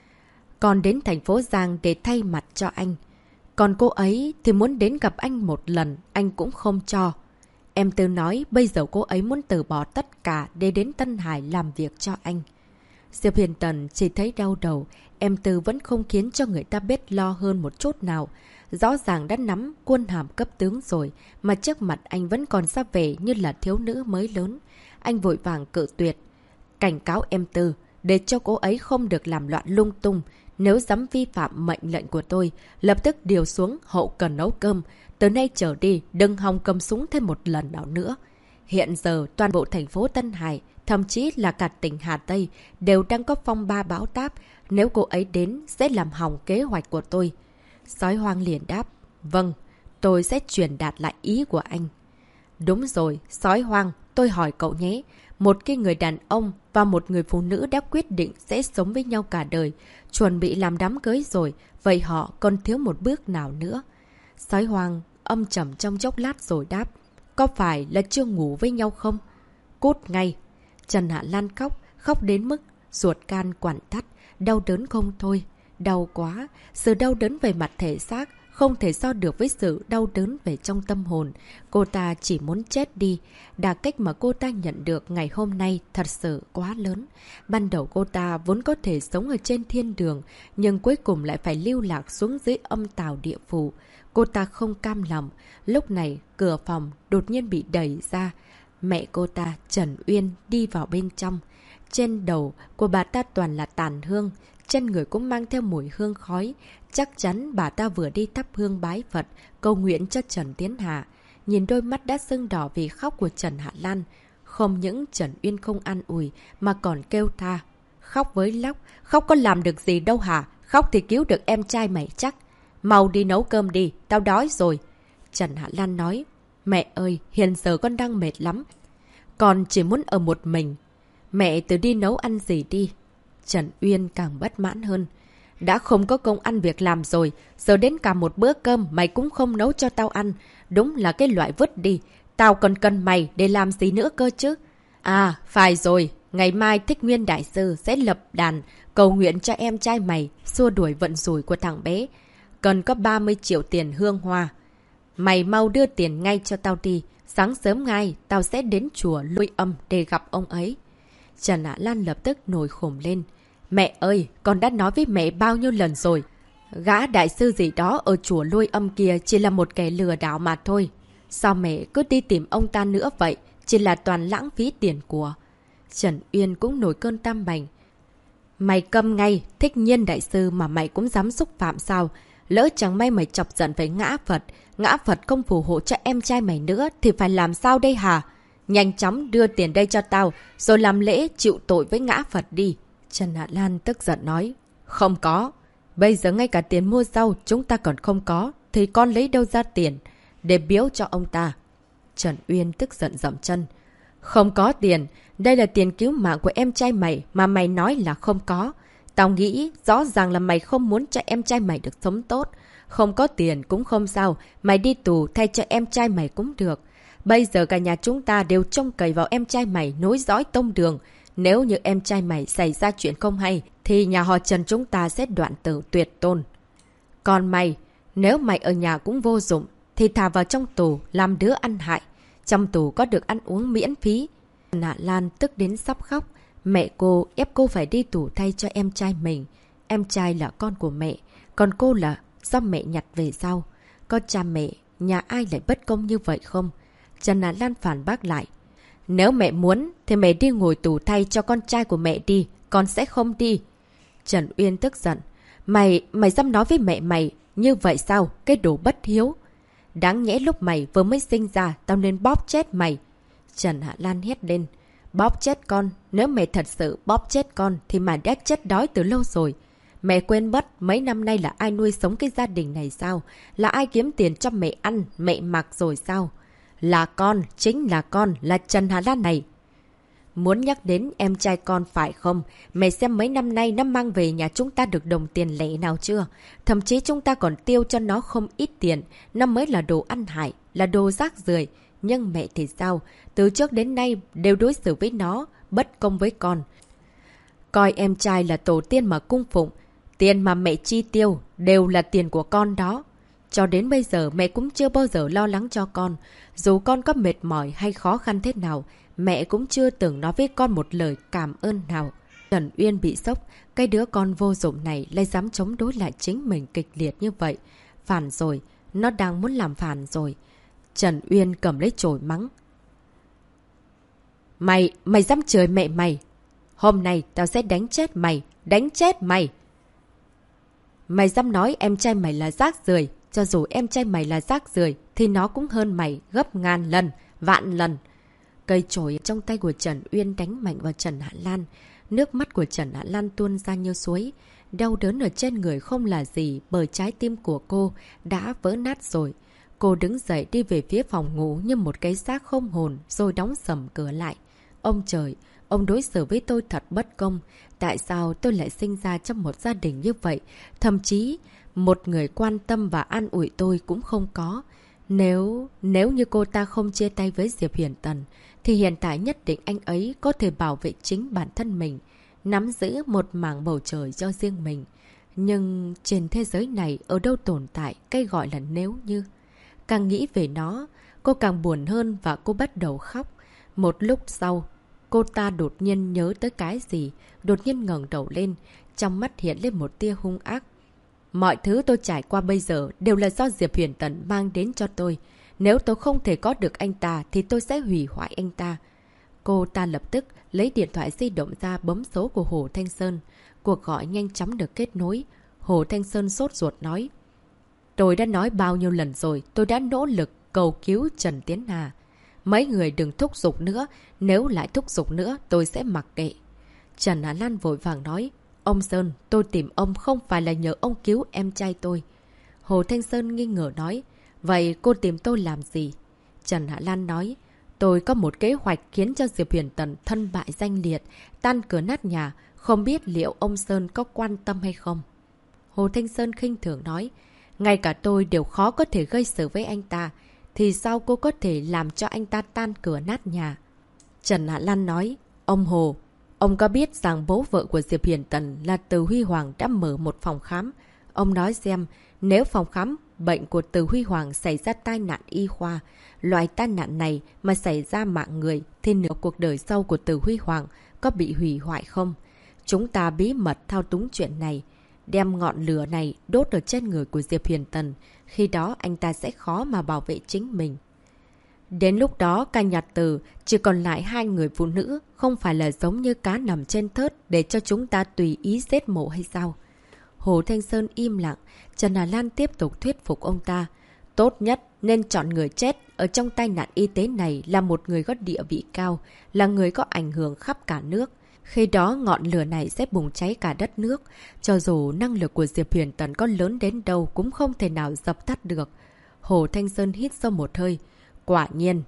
còn đến thành phố Giang để thay mặt cho anh. Còn cô ấy thì muốn đến gặp anh một lần, anh cũng không cho. Em Tư nói bây giờ cô ấy muốn từ bỏ tất cả để đến Tân Hải làm việc cho anh. Diệp Huyền Tần chỉ thấy đau đầu, em Tư vẫn không khiến cho người ta biết lo hơn một chút nào. Rõ ràng đã nắm quân hàm cấp tướng rồi, mà trước mặt anh vẫn còn ra vẻ như là thiếu nữ mới lớn. Anh vội vàng cự tuyệt. Cảnh cáo em Tư, để cho cô ấy không được làm loạn lung tung. Nếu dám vi phạm mệnh lệnh của tôi, lập tức điều xuống hậu cần nấu cơm. Từ nay trở đi, đừng hòng cầm súng thêm một lần nào nữa. Hiện giờ, toàn bộ thành phố Tân Hải, thậm chí là cả tỉnh Hà Tây, đều đang có phong ba bão táp. Nếu cô ấy đến, sẽ làm hỏng kế hoạch của tôi. Sói hoang liền đáp. Vâng, tôi sẽ truyền đạt lại ý của anh. Đúng rồi, sói hoang, tôi hỏi cậu nhé. Một cái người đàn ông và một người phụ nữ đã quyết định sẽ sống với nhau cả đời, chuẩn bị làm đám cưới rồi, vậy họ còn thiếu một bước nào nữa? Sói hoang âm trầm trong chốc lát rồi đáp. Có phải là chưa ngủ với nhau không? Cút ngay. Trần Hạ Lan khóc, khóc đến mức ruột gan quặn thắt, đau đớn không thôi. Đau quá, sự đau đớn về mặt thể xác không thể so được với sự đau đớn về trong tâm hồn. Cô ta chỉ muốn chết đi. Đả kích mà cô ta nhận được ngày hôm nay thật sự quá lớn. Ban đầu cô ta vốn có thể sống ở trên thiên đường, nhưng cuối cùng lại phải lưu lạc xuống dưới âm tào địa phủ. Cô ta không cam lòng. Lúc này, cửa phòng đột nhiên bị đẩy ra. Mẹ cô ta, Trần Uyên, đi vào bên trong. Trên đầu của bà ta toàn là tàn hương. Trên người cũng mang theo mùi hương khói. Chắc chắn bà ta vừa đi thắp hương bái Phật, cầu nguyện cho Trần Tiến Hà. Nhìn đôi mắt đã sưng đỏ vì khóc của Trần Hạ Lan. Không những Trần Uyên không an ủi, mà còn kêu tha. Khóc với lóc, khóc có làm được gì đâu hả? Khóc thì cứu được em trai mày chắc. Mau đi nấu cơm đi, tao đói rồi. Trần Hạ Lan nói, mẹ ơi, hiện giờ con đang mệt lắm. Con chỉ muốn ở một mình. Mẹ tự đi nấu ăn gì đi. Trần Uyên càng bất mãn hơn. Đã không có công ăn việc làm rồi, giờ đến cả một bữa cơm mày cũng không nấu cho tao ăn. Đúng là cái loại vứt đi. Tao còn cần mày để làm gì nữa cơ chứ. À, phải rồi. Ngày mai Thích Nguyên Đại Sư sẽ lập đàn cầu nguyện cho em trai mày, xua đuổi vận rủi của thằng bé. Cần có 30 triệu tiền hương hoa. Mày mau đưa tiền ngay cho tao đi. Sáng sớm ngay, tao sẽ đến chùa Lôi Âm để gặp ông ấy. Trần Hạ Lan lập tức nổi khủng lên. Mẹ ơi, con đã nói với mẹ bao nhiêu lần rồi. Gã đại sư gì đó ở chùa Lôi Âm kia chỉ là một kẻ lừa đảo mà thôi. Sao mẹ cứ đi tìm ông ta nữa vậy? Chỉ là toàn lãng phí tiền của. Trần Uyên cũng nổi cơn tam bành. Mày câm ngay, Thích Nhiên Đại Sư mà mày cũng dám xúc phạm sao? Lỡ chẳng may mày chọc giận với ngã Phật không phù hộ cho em trai mày nữa thì phải làm sao đây hả? Nhanh chóng đưa tiền đây cho tao, rồi làm lễ chịu tội với ngã Phật đi. Trần Hạ Lan tức giận nói. Không có. Bây giờ ngay cả tiền mua rau chúng ta còn không có, thì con lấy đâu ra tiền để biếu cho ông ta? Trần Uyên tức giận dậm chân. Không có tiền. Đây là tiền cứu mạng của em trai mày mà mày nói là không có. Tao nghĩ rõ ràng là mày không muốn cho em trai mày được sống tốt. Không có tiền cũng không sao. Mày đi tù thay cho em trai mày cũng được. Bây giờ cả nhà chúng ta đều trông cậy vào em trai mày nối dõi tông đường. Nếu như em trai mày xảy ra chuyện không hay, thì nhà họ Trần chúng ta sẽ đoạn tử tuyệt tôn. Còn mày, nếu mày ở nhà cũng vô dụng, thì thả vào trong tù làm đứa ăn hại. Trong tù có được ăn uống miễn phí. Hạ Lan tức đến sắp khóc. Mẹ cô ép cô phải đi tù thay cho em trai mình. Em trai là con của mẹ, còn cô là do mẹ nhặt về sau. Có cha mẹ, nhà ai lại bất công như vậy không? Trần Hạ Lan phản bác lại. Nếu mẹ muốn thì mẹ đi ngồi tù thay cho con trai của mẹ đi, con sẽ không đi. Trần Uyên tức giận. Mày dám nói với mẹ mày như vậy sao? Cái đồ bất hiếu. Đáng nhẽ lúc mày vừa mới sinh ra, tao nên bóp chết mày. Trần Hạ Lan hét lên. Bóp chết con? Nếu mẹ thật sự bóp chết con thì mày đã chết đói từ lâu rồi. Mẹ quên mất mấy năm nay là ai nuôi sống cái gia đình này sao? Là ai kiếm tiền cho mẹ ăn, mẹ mặc rồi sao? Là con, chính là con, là Trần Hạ Lan này. Muốn nhắc đến em trai con phải không? Mày xem mấy năm nay nó mang về nhà chúng ta được đồng tiền lẻ nào chưa? Thậm chí chúng ta còn tiêu cho nó không ít tiền. Nó mới là đồ ăn hại, là đồ rác rưởi. Nhưng mẹ thì sao? Từ trước đến nay đều đối xử với nó, bất công với con. Coi em trai là tổ tiên mà cung phụng. Tiền mà mẹ chi tiêu đều là tiền của con đó. Cho đến bây giờ mẹ cũng chưa bao giờ lo lắng cho con. Dù con có mệt mỏi hay khó khăn thế nào, mẹ cũng chưa từng nói với con một lời cảm ơn nào. Trần Uyên bị sốc, cái đứa con vô dụng này lại dám chống đối lại chính mình kịch liệt như vậy. Phản rồi, nó đang muốn làm phản rồi. Trần Uyên cầm lấy chổi mắng. Mày dám chửi mẹ mày. Hôm nay tao sẽ đánh chết mày, đánh chết mày. Mày dám nói em trai mày là rác rưởi, cho dù em trai mày là rác rưởi thì nó cũng hơn mày gấp ngàn lần, vạn lần. Cây chổi trong tay của Trần Uyên đánh mạnh vào Trần Hạ Lan. Nước mắt của Trần Hạ Lan tuôn ra như suối. Đau đớn ở trên người không là gì bởi trái tim của cô đã vỡ nát rồi. Cô đứng dậy đi về phía phòng ngủ như một cái xác không hồn rồi đóng sầm cửa lại. Ông trời, ông đối xử với tôi thật bất công. Tại sao tôi lại sinh ra trong một gia đình như vậy? Thậm chí, một người quan tâm và an ủi tôi cũng không có. Nếu như cô ta không chia tay với Diệp Huyền Tần, thì hiện tại nhất định anh ấy có thể bảo vệ chính bản thân mình, nắm giữ một mảng bầu trời cho riêng mình. Nhưng trên thế giới này ở đâu tồn tại cái gọi là nếu như. Càng nghĩ về nó, cô càng buồn hơn và cô bắt đầu khóc. Một lúc sau, cô ta đột nhiên nhớ tới cái gì, đột nhiên ngẩng đầu lên, trong mắt hiện lên một tia hung ác. Mọi thứ tôi trải qua bây giờ đều là do Diệp Huyền Tần mang đến cho tôi. Nếu tôi không thể có được anh ta thì tôi sẽ hủy hoại anh ta. Cô ta lập tức lấy điện thoại di động ra bấm số của Hồ Thanh Sơn. Cuộc gọi nhanh chóng được kết nối. Hồ Thanh Sơn sốt ruột nói. Tôi đã nói bao nhiêu lần rồi, tôi đã nỗ lực cầu cứu Trần Tiến Hà. Mấy người đừng thúc giục nữa, nếu lại thúc giục nữa tôi sẽ mặc kệ. Trần Hạ Lan vội vàng nói. Ông Sơn, tôi tìm ông không phải là nhờ ông cứu em trai tôi. Hồ Thanh Sơn nghi ngờ nói. Vậy cô tìm tôi làm gì? Trần Hạ Lan nói. Tôi có một kế hoạch khiến cho Diệp Huyền Tần thân bại danh liệt, tan cửa nát nhà. Không biết liệu ông Sơn có quan tâm hay không? Hồ Thanh Sơn khinh thường nói. Ngay cả tôi đều khó có thể gây sự với anh ta. Thì sao cô có thể làm cho anh ta tan cửa nát nhà? Trần Hạ Lan nói. Ông Hồ, ông có biết rằng bố vợ của Diệp Huyền Tần là Từ Huy Hoàng đã mở một phòng khám. Ông nói xem, nếu phòng khám bệnh của Từ Huy Hoàng xảy ra tai nạn y khoa, loại tai nạn này mà xảy ra mạng người thì nửa cuộc đời sau của Từ Huy Hoàng có bị hủy hoại không? Chúng ta bí mật thao túng chuyện này, đem ngọn lửa này đốt ở trên người của Diệp Huyền Tần. Khi đó anh ta sẽ khó mà bảo vệ chính mình. Đến lúc đó, cả nhà Từ chỉ còn lại hai người phụ nữ, không phải là giống như cá nằm trên thớt để cho chúng ta tùy ý giết mổ hay sao? Hồ Thanh Sơn im lặng, Trần Hà Lan tiếp tục thuyết phục ông ta. Tốt nhất nên chọn người chết ở trong tai nạn y tế này là một người có địa vị cao, là người có ảnh hưởng khắp cả nước. Khi đó ngọn lửa này sẽ bùng cháy cả đất nước. Cho dù năng lực của Diệp Huyền Tần có lớn đến đâu cũng không thể nào dập tắt được. Hồ Thanh Sơn hít sâu một hơi. Quả nhiên,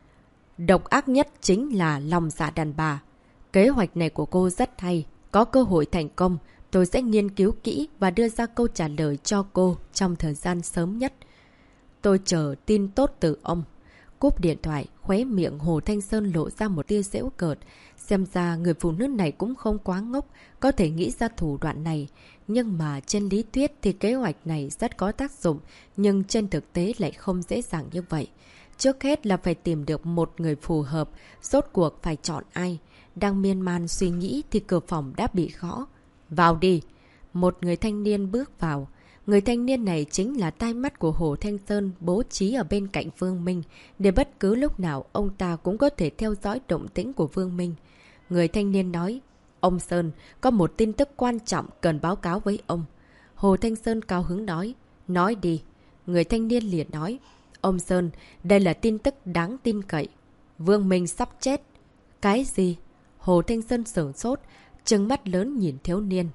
độc ác nhất chính là lòng dạ đàn bà. Kế hoạch này của cô rất hay. Có cơ hội thành công, tôi sẽ nghiên cứu kỹ và đưa ra câu trả lời cho cô trong thời gian sớm nhất. Tôi chờ tin tốt từ ông. Cúp điện thoại, khóe miệng Hồ Thanh Sơn lộ ra một tia giễu cợt. Xem ra người phụ nữ này cũng không quá ngốc, có thể nghĩ ra thủ đoạn này. Nhưng mà trên lý thuyết thì kế hoạch này rất có tác dụng, nhưng trên thực tế lại không dễ dàng như vậy. Trước hết là phải tìm được một người phù hợp, rốt cuộc phải chọn ai. Đang miên man suy nghĩ thì cửa phòng đã bị gõ. Vào đi! Một người thanh niên bước vào. Người thanh niên này chính là tai mắt của Hồ Thanh Sơn bố trí ở bên cạnh Vương Minh, để bất cứ lúc nào ông ta cũng có thể theo dõi động tĩnh của Vương Minh. Người thanh niên nói, ông Sơn, có một tin tức quan trọng cần báo cáo với ông. Hồ Thanh Sơn cao hứng nói đi. Người thanh niên liền nói, ông Sơn, đây là tin tức đáng tin cậy. Vương Minh sắp chết. Cái gì? Hồ Thanh Sơn sửng sốt, trừng mắt lớn nhìn thiếu niên.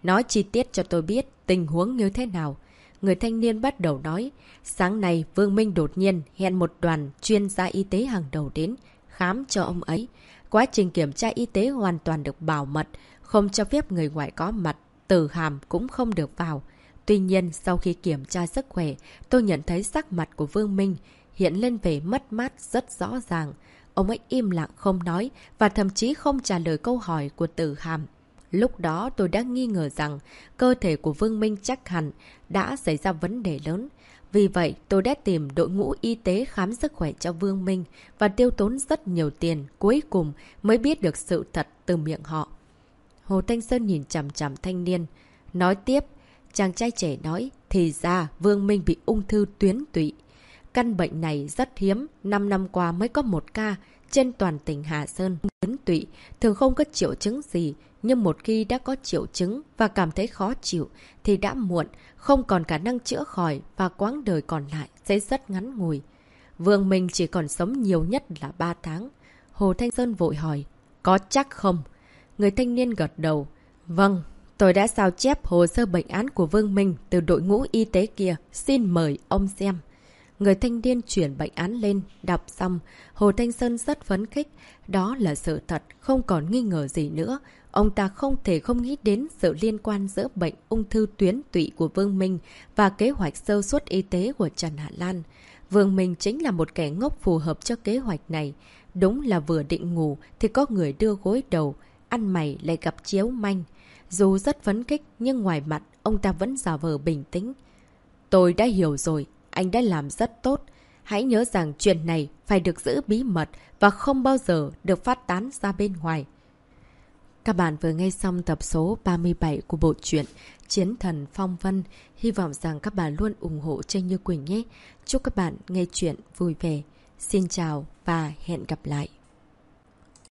Nói chi tiết cho tôi biết tình huống như thế nào. Người thanh niên bắt đầu nói. Sáng nay Vương Minh đột nhiên hẹn một đoàn chuyên gia y tế hàng đầu đến khám cho ông ấy. Quá trình kiểm tra y tế hoàn toàn được bảo mật, không cho phép người ngoài có mặt, Từ Hàm cũng không được vào. Tuy nhiên, sau khi kiểm tra sức khỏe, tôi nhận thấy sắc mặt của Vương Minh hiện lên vẻ mất mát rất rõ ràng. Ông ấy im lặng không nói và thậm chí không trả lời câu hỏi của Từ Hàm. Lúc đó tôi đã nghi ngờ rằng cơ thể của Vương Minh chắc hẳn đã xảy ra vấn đề lớn. Vì vậy, tôi đã tìm đội ngũ y tế khám sức khỏe cho Vương Minh và tiêu tốn rất nhiều tiền, cuối cùng mới biết được sự thật từ miệng họ. Hồ Thanh Sơn nhìn chằm chằm thanh niên. Nói tiếp, chàng trai trẻ nói, thì ra Vương Minh bị ung thư tuyến tụy. Căn bệnh này rất hiếm, 5 năm qua mới có một ca trên toàn tỉnh Hà Sơn. Tuyến tụy thường không có triệu chứng gì, nhưng một khi đã có triệu chứng và cảm thấy khó chịu thì đã muộn, không còn khả năng chữa khỏi và quãng đời còn lại sẽ rất ngắn ngủi. Vương Minh chỉ còn sống nhiều nhất là 3 tháng. Hồ Thanh Sơn vội hỏi, có chắc không? Người thanh niên gật đầu. Vâng, tôi đã sao chép hồ sơ bệnh án của Vương Minh từ đội ngũ y tế kia. Xin mời ông xem. Người thanh niên chuyển bệnh án lên, đọc xong. Hồ Thanh Sơn rất phấn khích. Đó là sự thật, không còn nghi ngờ gì nữa. Ông ta không thể không nghĩ đến sự liên quan giữa bệnh ung thư tuyến tụy của Vương Minh và kế hoạch sơ suất y tế của Trần Hạ Lan. Vương Minh chính là một kẻ ngốc phù hợp cho kế hoạch này. Đúng là vừa định ngủ thì có người đưa gối đầu, ăn mày lại gặp chiếu manh. Dù rất phấn khích nhưng ngoài mặt ông ta vẫn giả vờ bình tĩnh. Tôi đã hiểu rồi, anh đã làm rất tốt. Hãy nhớ rằng chuyện này phải được giữ bí mật và không bao giờ được phát tán ra bên ngoài. Các bạn vừa nghe xong tập số 37 của bộ truyện Chiến Thần Phong Vân. Hy vọng rằng các bạn luôn ủng hộ Tranh Như Quỳnh nhé. Chúc các bạn nghe chuyện vui vẻ. Xin chào và hẹn gặp lại.